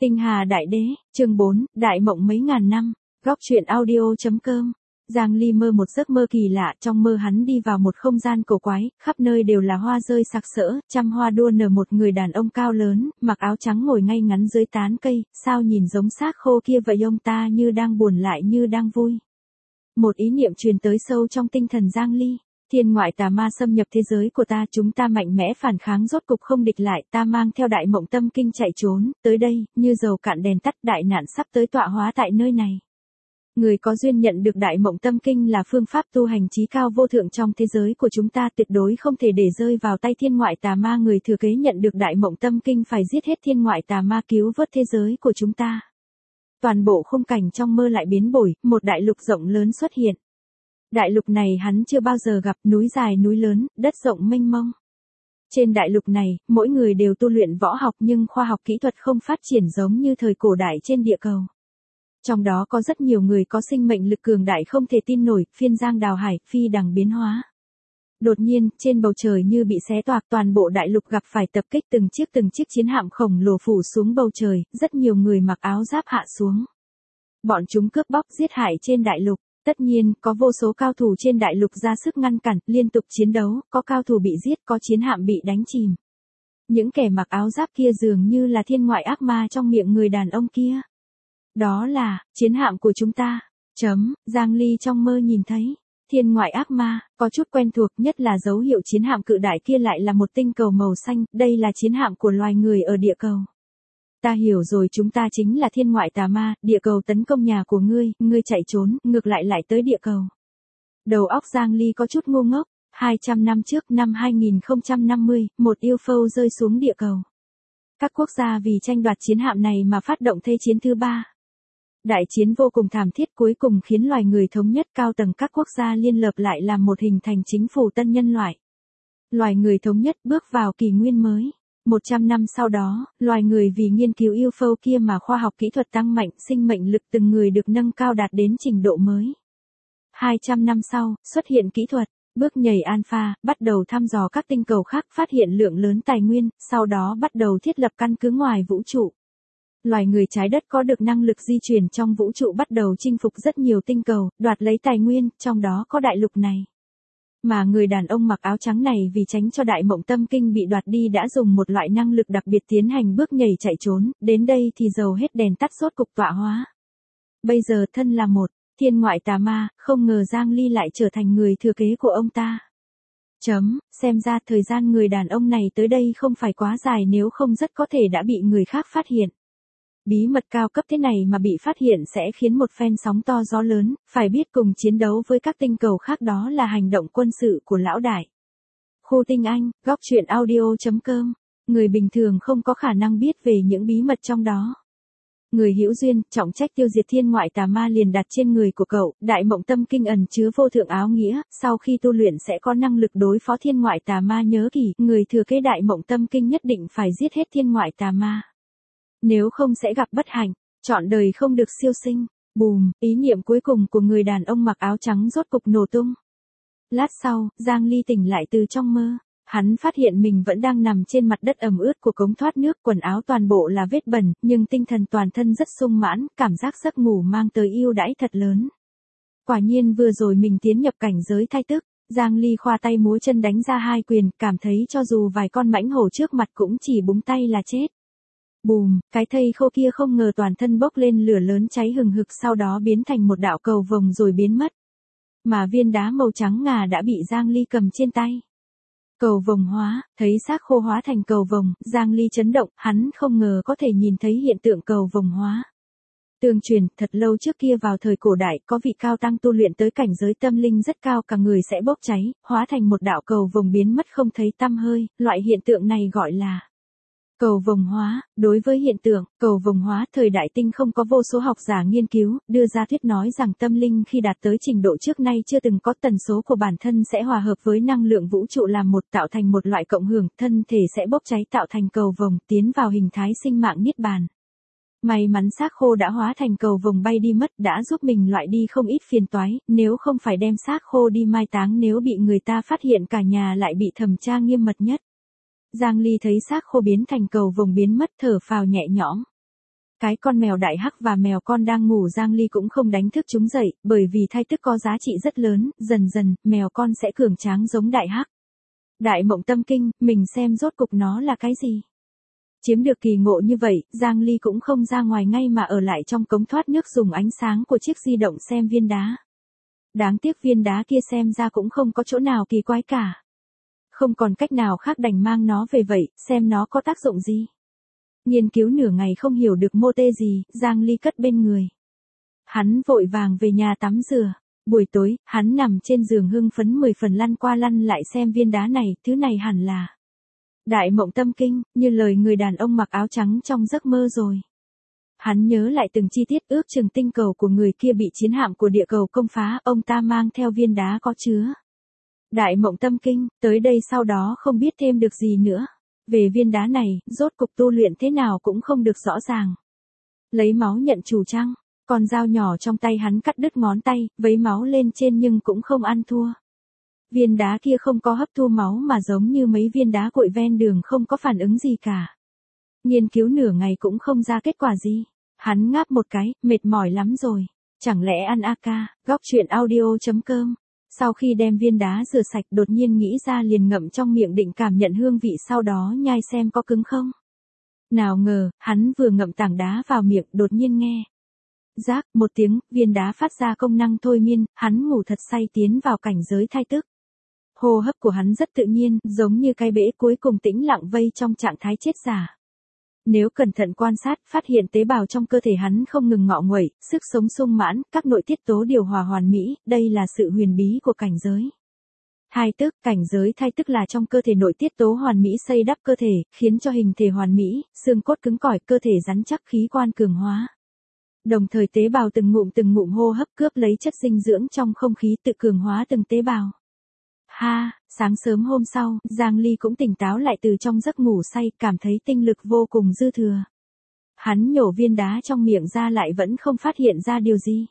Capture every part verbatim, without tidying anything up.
Tinh Hà Đại Đế, chương bốn, Đại Mộng mấy ngàn năm, góc truyện audio.com. Giang Ly mơ một giấc mơ kỳ lạ, trong mơ hắn đi vào một không gian cổ quái, khắp nơi đều là hoa rơi sặc sỡ, trăm hoa đua nở, một người đàn ông cao lớn, mặc áo trắng ngồi ngay ngắn dưới tán cây, sao nhìn giống xác khô kia vậy, ông ta như đang buồn lại như đang vui. Một ý niệm truyền tới sâu trong tinh thần Giang Ly. Thiên ngoại tà ma xâm nhập thế giới của ta, chúng ta mạnh mẽ phản kháng, rốt cục không địch lại, ta mang theo Đại Mộng Tâm Kinh chạy trốn, tới đây, như dầu cạn đèn tắt, đại nạn sắp tới tọa hóa tại nơi này. Người có duyên nhận được Đại Mộng Tâm Kinh là phương pháp tu hành chí cao vô thượng trong thế giới của chúng ta, tuyệt đối không thể để rơi vào tay thiên ngoại tà ma. Người thừa kế nhận được Đại Mộng Tâm Kinh phải giết hết thiên ngoại tà ma, cứu vớt thế giới của chúng ta. Toàn bộ khung cảnh trong mơ lại biến đổi, một đại lục rộng lớn xuất hiện. Đại lục này hắn chưa bao giờ gặp, núi dài núi lớn, đất rộng mênh mông. Trên đại lục này, mỗi người đều tu luyện võ học, nhưng khoa học kỹ thuật không phát triển giống như thời cổ đại trên địa cầu. Trong đó có rất nhiều người có sinh mệnh lực cường đại không thể tin nổi, phiên giang đào hải, phi đằng biến hóa. Đột nhiên, trên bầu trời như bị xé toạc, toàn bộ đại lục gặp phải tập kích, từng chiếc từng chiếc chiến hạm khổng lồ phủ xuống bầu trời, rất nhiều người mặc áo giáp hạ xuống. Bọn chúng cướp bóc giết hại trên đại lục. Tất nhiên, có vô số cao thủ trên đại lục ra sức ngăn cản, liên tục chiến đấu, có cao thủ bị giết, có chiến hạm bị đánh chìm. Những kẻ mặc áo giáp kia dường như là thiên ngoại ác ma trong miệng người đàn ông kia. Đó là, chiến hạm của chúng ta. Chấm, Giang Ly trong mơ nhìn thấy. Thiên ngoại ác ma, có chút quen thuộc, nhất là dấu hiệu chiến hạm cự đại kia lại là một tinh cầu màu xanh, đây là chiến hạm của loài người ở địa cầu. Ta hiểu rồi, chúng ta chính là thiên ngoại tà ma, địa cầu tấn công nhà của ngươi, ngươi chạy trốn, ngược lại lại tới địa cầu. Đầu óc Giang Ly có chút ngu ngốc, hai trăm năm trước, năm hai nghìn không trăm năm mươi, một u ép ô rơi xuống địa cầu. Các quốc gia vì tranh đoạt chiến hạm này mà phát động thế chiến thứ ba. Đại chiến vô cùng thảm thiết, cuối cùng khiến loài người thống nhất, cao tầng các quốc gia liên lập lại làm một hình thành chính phủ tân nhân loại. Loài người thống nhất bước vào kỷ nguyên mới. một trăm năm sau đó, loài người vì nghiên cứu u ép ô kia mà khoa học kỹ thuật tăng mạnh, sinh mệnh lực từng người được nâng cao đạt đến trình độ mới. hai trăm năm sau, xuất hiện kỹ thuật, bước nhảy alpha, bắt đầu thăm dò các tinh cầu khác, phát hiện lượng lớn tài nguyên, sau đó bắt đầu thiết lập căn cứ ngoài vũ trụ. Loài người trái đất có được năng lực di chuyển trong vũ trụ, bắt đầu chinh phục rất nhiều tinh cầu, đoạt lấy tài nguyên, trong đó có đại lục này. Mà người đàn ông mặc áo trắng này vì tránh cho Đại Mộng Tâm Kinh bị đoạt đi đã dùng một loại năng lực đặc biệt tiến hành bước nhảy chạy trốn, đến đây thì dầu hết đèn tắt, rốt cục tọa hóa. Bây giờ thân là một thiên ngoại tà ma, không ngờ Giang Ly lại trở thành người thừa kế của ông ta. Chấm, xem ra thời gian người đàn ông này tới đây không phải quá dài, nếu không rất có thể đã bị người khác phát hiện. Bí mật cao cấp thế này mà bị phát hiện sẽ khiến một phen sóng to gió lớn, phải biết cùng chiến đấu với các tinh cầu khác đó là hành động quân sự của lão đại. Khu Tinh Anh, góc truyện audio.com. Người bình thường không có khả năng biết về những bí mật trong đó. Người hữu duyên, trọng trách tiêu diệt thiên ngoại tà ma liền đặt trên người của cậu. Đại Mộng Tâm Kinh ẩn chứa vô thượng áo nghĩa, sau khi tu luyện sẽ có năng lực đối phó thiên ngoại tà ma. Nhớ kỹ, người thừa kế Đại Mộng Tâm Kinh nhất định phải giết hết thiên ngoại tà ma. Nếu không sẽ gặp bất hạnh, trọn đời không được siêu sinh. Bùm, ý niệm cuối cùng của người đàn ông mặc áo trắng rốt cục nổ tung. Lát sau, Giang Ly tỉnh lại từ trong mơ. Hắn phát hiện mình vẫn đang nằm trên mặt đất ẩm ướt của cống thoát nước, quần áo toàn bộ là vết bẩn, nhưng tinh thần toàn thân rất sung mãn, cảm giác giấc ngủ mang tới ưu đãi thật lớn. Quả nhiên vừa rồi mình tiến nhập cảnh giới thai tức. Giang Ly khoa tay múa chân đánh ra hai quyền, cảm thấy cho dù vài con mãnh hổ trước mặt cũng chỉ búng tay là chết. Bùm, cái thây khô kia không ngờ toàn thân bốc lên lửa lớn cháy hừng hực, sau đó biến thành một đạo cầu vồng rồi biến mất. Mà viên đá màu trắng ngà đã bị Giang Ly cầm trên tay. Cầu vồng hóa, thấy xác khô hóa thành cầu vồng, Giang Ly chấn động, hắn không ngờ có thể nhìn thấy hiện tượng cầu vồng hóa. Tương truyền, thật lâu trước kia vào thời cổ đại, có vị cao tăng tu luyện tới cảnh giới tâm linh rất cao, cả người sẽ bốc cháy, hóa thành một đạo cầu vồng biến mất không thấy tăm hơi, loại hiện tượng này gọi là cầu vồng hóa. Đối với hiện tượng cầu vồng hóa, thời đại tinh không có vô số học giả nghiên cứu, đưa ra thuyết nói rằng tâm linh khi đạt tới trình độ trước nay chưa từng có, tần số của bản thân sẽ hòa hợp với năng lượng vũ trụ làm một, tạo thành một loại cộng hưởng, thân thể sẽ bốc cháy tạo thành cầu vồng, tiến vào hình thái sinh mạng niết bàn. May mắn xác khô đã hóa thành cầu vồng bay đi mất, đã giúp mình loại đi không ít phiền toái, nếu không phải đem xác khô đi mai táng, nếu bị người ta phát hiện cả nhà lại bị thẩm tra nghiêm mật nhất. Giang Ly thấy xác khô biến thành cầu vồng biến mất, thở phào nhẹ nhõm. Cái con mèo đại hắc và mèo con đang ngủ Giang Ly cũng không đánh thức chúng dậy, bởi vì thai tức có giá trị rất lớn, dần dần, mèo con sẽ cường tráng giống đại hắc. Đại mộng tâm kinh, mình xem rốt cục nó là cái gì. Chiếm được kỳ ngộ như vậy, Giang Ly cũng không ra ngoài ngay mà ở lại trong cống thoát nước dùng ánh sáng của chiếc di động xem viên đá. Đáng tiếc viên đá kia xem ra cũng không có chỗ nào kỳ quái cả. Không còn cách nào khác đành mang nó về vậy, xem nó có tác dụng gì. Nghiên cứu nửa ngày không hiểu được mô tê gì, Giang Ly cất bên người. Hắn vội vàng về nhà tắm rửa. Buổi tối, hắn nằm trên giường hưng phấn mười phần lăn qua lăn lại xem viên đá này, thứ này hẳn là đại mộng tâm kinh, như lời người đàn ông mặc áo trắng trong giấc mơ rồi. Hắn nhớ lại từng chi tiết, ước chừng tinh cầu của người kia bị chiến hạm của địa cầu công phá, ông ta mang theo viên đá có chứa đại mộng tâm kinh, tới đây sau đó không biết thêm được gì nữa. Về viên đá này, rốt cục tu luyện thế nào cũng không được rõ ràng. Lấy máu nhận chủ trăng, con dao nhỏ trong tay hắn cắt đứt ngón tay, vấy máu lên trên nhưng cũng không ăn thua. Viên đá kia không có hấp thu máu mà giống như mấy viên đá cuội ven đường không có phản ứng gì cả. Nghiên cứu nửa ngày cũng không ra kết quả gì. Hắn ngáp một cái, mệt mỏi lắm rồi. Chẳng lẽ ăn a ca, góc truyện audio chấm com. Sau khi đem viên đá rửa sạch đột nhiên nghĩ ra liền ngậm trong miệng định cảm nhận hương vị sau đó nhai xem có cứng không. Nào ngờ, hắn vừa ngậm tảng đá vào miệng đột nhiên nghe. Rác, một tiếng, viên đá phát ra công năng thôi miên, hắn ngủ thật say tiến vào cảnh giới thai tức. Hô hấp của hắn rất tự nhiên, giống như cái bể cuối cùng tĩnh lặng vây trong trạng thái chết giả. Nếu cẩn thận quan sát, phát hiện tế bào trong cơ thể hắn không ngừng ngọ nguậy, sức sống sung mãn, các nội tiết tố điều hòa hoàn mỹ, đây là sự huyền bí của cảnh giới. Thai tức, cảnh giới thai tức là trong cơ thể nội tiết tố hoàn mỹ xây đắp cơ thể, khiến cho hình thể hoàn mỹ, xương cốt cứng cỏi, cơ thể rắn chắc, khí quan cường hóa. Đồng thời tế bào từng ngụm từng ngụm hô hấp cướp lấy chất dinh dưỡng trong không khí tự cường hóa từng tế bào. Ha, sáng sớm hôm sau, Giang Ly cũng tỉnh táo lại từ trong giấc ngủ say, cảm thấy tinh lực vô cùng dư thừa. Hắn nhổ viên đá trong miệng ra lại vẫn không phát hiện ra điều gì.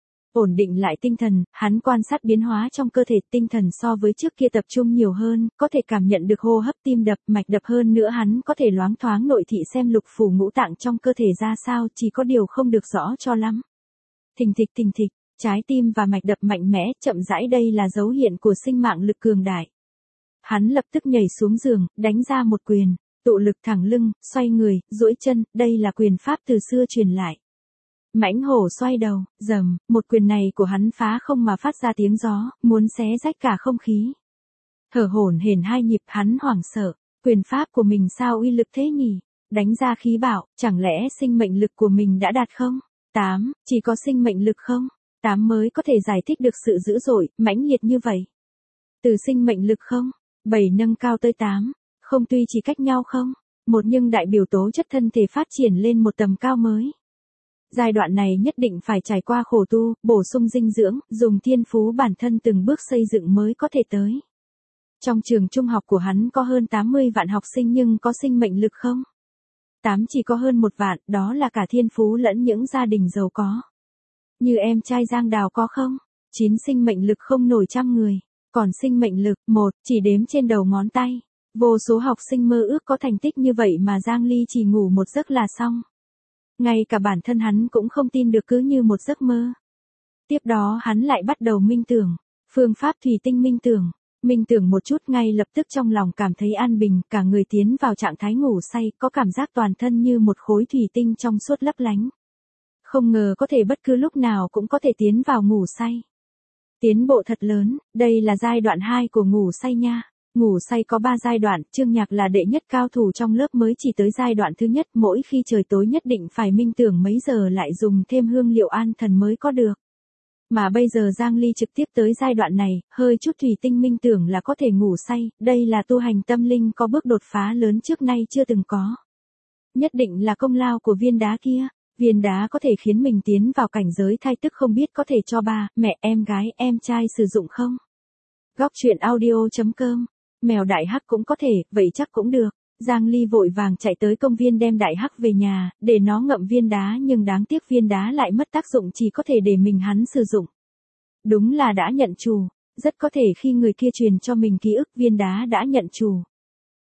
Ổn định lại tinh thần, hắn quan sát biến hóa trong cơ thể, tinh thần so với trước kia tập trung nhiều hơn, có thể cảm nhận được hô hấp tim đập, mạch đập hơn nữa hắn có thể loáng thoáng nội thị xem lục phủ ngũ tạng trong cơ thể ra sao, chỉ có điều không được rõ cho lắm. Thình thịch thình thịch. Trái tim và mạch đập mạnh mẽ, chậm rãi đây là dấu hiện của sinh mạng lực cường đại. Hắn lập tức nhảy xuống giường, đánh ra một quyền, tụ lực thẳng lưng, xoay người, duỗi chân, đây là quyền pháp từ xưa truyền lại. Mãnh hổ xoay đầu, rầm, một quyền này của hắn phá không mà phát ra tiếng gió, muốn xé rách cả không khí. Thở hổn hển hai nhịp, hắn hoảng sợ, quyền pháp của mình sao uy lực thế nhỉ? Đánh ra khí bạo, chẳng lẽ sinh mệnh lực của mình đã đạt không? tám, chỉ có sinh mệnh lực không? tám mới có thể giải thích được sự dữ dội, mãnh liệt như vậy. Từ sinh mệnh lực không? bảy nâng cao tới tám, không tuy chỉ cách nhau không? Một nhưng đại biểu tố chất thân thể phát triển lên một tầm cao mới. Giai đoạn này nhất định phải trải qua khổ tu, bổ sung dinh dưỡng, dùng thiên phú bản thân từng bước xây dựng mới có thể tới. Trong trường trung học của hắn có hơn tám mươi vạn học sinh nhưng có sinh mệnh lực không? tám chỉ có hơn một vạn, đó là cả thiên phú lẫn những gia đình giàu có. Như em trai Giang Đào có không? chín sinh mệnh lực không nổi trăm người. Còn sinh mệnh lực, một, chỉ đếm trên đầu ngón tay. Vô số học sinh mơ ước có thành tích như vậy mà Giang Ly chỉ ngủ một giấc là xong. Ngay cả bản thân hắn cũng không tin được cứ như một giấc mơ. Tiếp đó hắn lại bắt đầu minh tưởng. Phương pháp thủy tinh minh tưởng. Minh tưởng một chút ngay lập tức trong lòng cảm thấy an bình, cả người tiến vào trạng thái ngủ say, có cảm giác toàn thân như một khối thủy tinh trong suốt lấp lánh. Không ngờ có thể bất cứ lúc nào cũng có thể tiến vào ngủ say. Tiến bộ thật lớn, đây là giai đoạn hai của ngủ say nha. Ngủ say có ba giai đoạn, Trương Nhạc là đệ nhất cao thủ trong lớp mới chỉ tới giai đoạn thứ nhất, mỗi khi trời tối nhất định phải minh tưởng mấy giờ lại dùng thêm hương liệu an thần mới có được. Mà bây giờ Giang Ly trực tiếp tới giai đoạn này, hơi chút thủy tinh minh tưởng là có thể ngủ say, đây là tu hành tâm linh có bước đột phá lớn trước nay chưa từng có. Nhất định là công lao của viên đá kia. Viên đá có thể khiến mình tiến vào cảnh giới thai tức không biết có thể cho ba, mẹ, em gái, em trai sử dụng không? Góc truyện audio chấm com. Mèo đại hắc cũng có thể, vậy chắc cũng được. Giang Ly vội vàng chạy tới công viên đem đại hắc về nhà, để nó ngậm viên đá nhưng đáng tiếc viên đá lại mất tác dụng chỉ có thể để mình hắn sử dụng. Đúng là đã nhận chủ, rất có thể khi người kia truyền cho mình ký ức viên đá đã nhận chủ.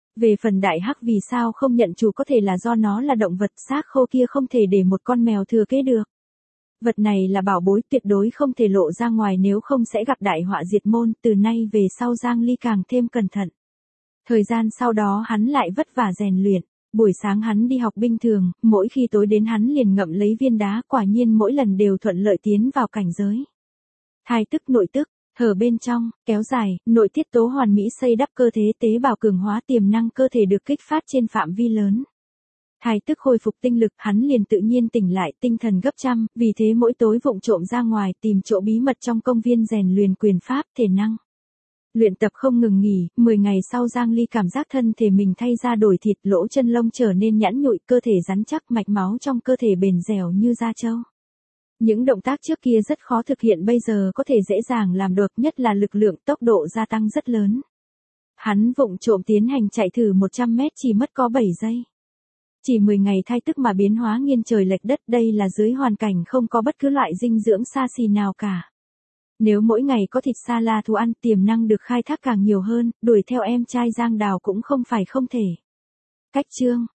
Về phần đại hắc vì sao không nhận chủ có thể là do nó là động vật xác khô kia không thể để một con mèo thừa kế được. Vật này là bảo bối tuyệt đối không thể lộ ra ngoài nếu không sẽ gặp đại họa diệt môn, từ nay về sau Giang Ly càng thêm cẩn thận. Thời gian sau đó hắn lại vất vả rèn luyện, buổi sáng hắn đi học binh thường, mỗi khi tối đến hắn liền ngậm lấy viên đá, quả nhiên mỗi lần đều thuận lợi tiến vào cảnh giới. Thai tức nội tức, thở bên trong, kéo dài, nội tiết tố hoàn mỹ xây đắp cơ thể tế bào cường hóa tiềm năng cơ thể được kích phát trên phạm vi lớn. Thai tức khôi phục tinh lực, hắn liền tự nhiên tỉnh lại tinh thần gấp trăm, vì thế mỗi tối vụng trộm ra ngoài tìm chỗ bí mật trong công viên rèn luyện quyền pháp thể năng. Luyện tập không ngừng nghỉ, mười ngày sau Giang Ly cảm giác thân thể mình thay ra đổi thịt, lỗ chân lông trở nên nhẵn nhụi, cơ thể rắn chắc, mạch máu trong cơ thể bền dẻo như da trâu. Những động tác trước kia rất khó thực hiện bây giờ có thể dễ dàng làm được, nhất là lực lượng tốc độ gia tăng rất lớn. Hắn vụng trộm tiến hành chạy thử một trăm mét chỉ mất có bảy giây. Chỉ mười ngày thai tức mà biến hóa nghiêng trời lệch đất, đây là dưới hoàn cảnh không có bất cứ loại dinh dưỡng xa xỉ nào cả. Nếu mỗi ngày có thịt sa la thú ăn, tiềm năng được khai thác càng nhiều hơn, đuổi theo em trai Giang Đào cũng không phải không thể. Cách chương